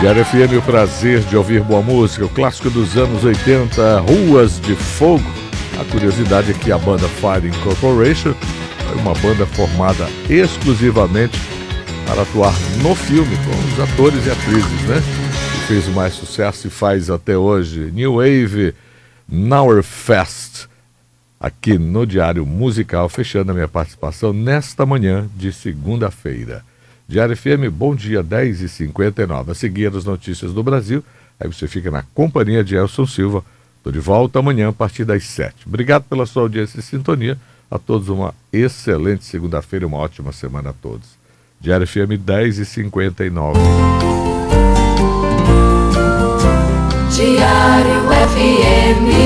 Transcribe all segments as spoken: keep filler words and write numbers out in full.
Diário F M, o prazer de ouvir boa música, o clássico dos anos oitenta, Ruas de Fogo. A curiosidade é que a banda Fire Incorporation é uma banda formada exclusivamente para atuar no filme, com os atores e atrizes, né? Que fez o mais sucesso e faz até hoje. New Wave Nauerfest, aqui no Diário Musical, fechando a minha participação nesta manhã de segunda-feira. Diário F M, bom dia, dez e cinquenta e nove. A seguir as notícias do Brasil, aí você fica na companhia de Elson Silva. Estou de volta amanhã a partir das sete. Obrigado pela sua audiência e sintonia. A todos uma excelente segunda-feira e uma ótima semana a todos. Diário F M, dez e cinquenta e nove. Diário F M.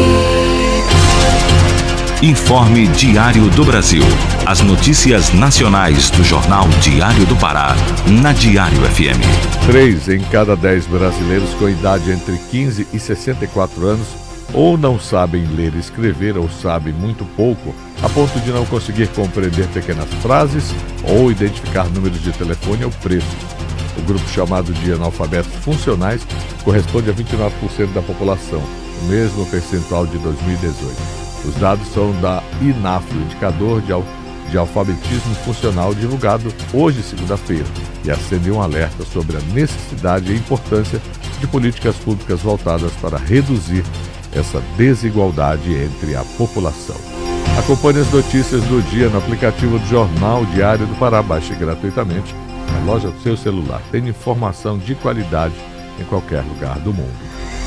Informe Diário do Brasil. As notícias nacionais do Jornal Diário do Pará, na Diário F M. Três em cada dez brasileiros com idade entre quinze e sessenta e quatro anos ou não sabem ler e escrever ou sabem muito pouco, a ponto de não conseguir compreender pequenas frases ou identificar números de telefone ou preços. O grupo chamado de analfabetos funcionais corresponde a vinte e nove por cento da população, o mesmo percentual de dois mil e dezoito. Os dados são da INAF, o indicador de, al de alfabetismo funcional divulgado hoje, segunda-feira, e acendeu um alerta sobre a necessidade e importância de políticas públicas voltadas para reduzir essa desigualdade entre a população. Acompanhe as notícias do dia no aplicativo do Jornal Diário do Pará. Baixe gratuitamente na loja do seu celular. Tem informação de qualidade em qualquer lugar do mundo.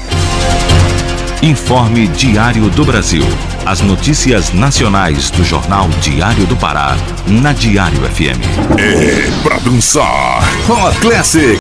Informe Diário do Brasil. As notícias nacionais do Jornal Diário do Pará, na Diário F M. É pra dançar. Hot Classic.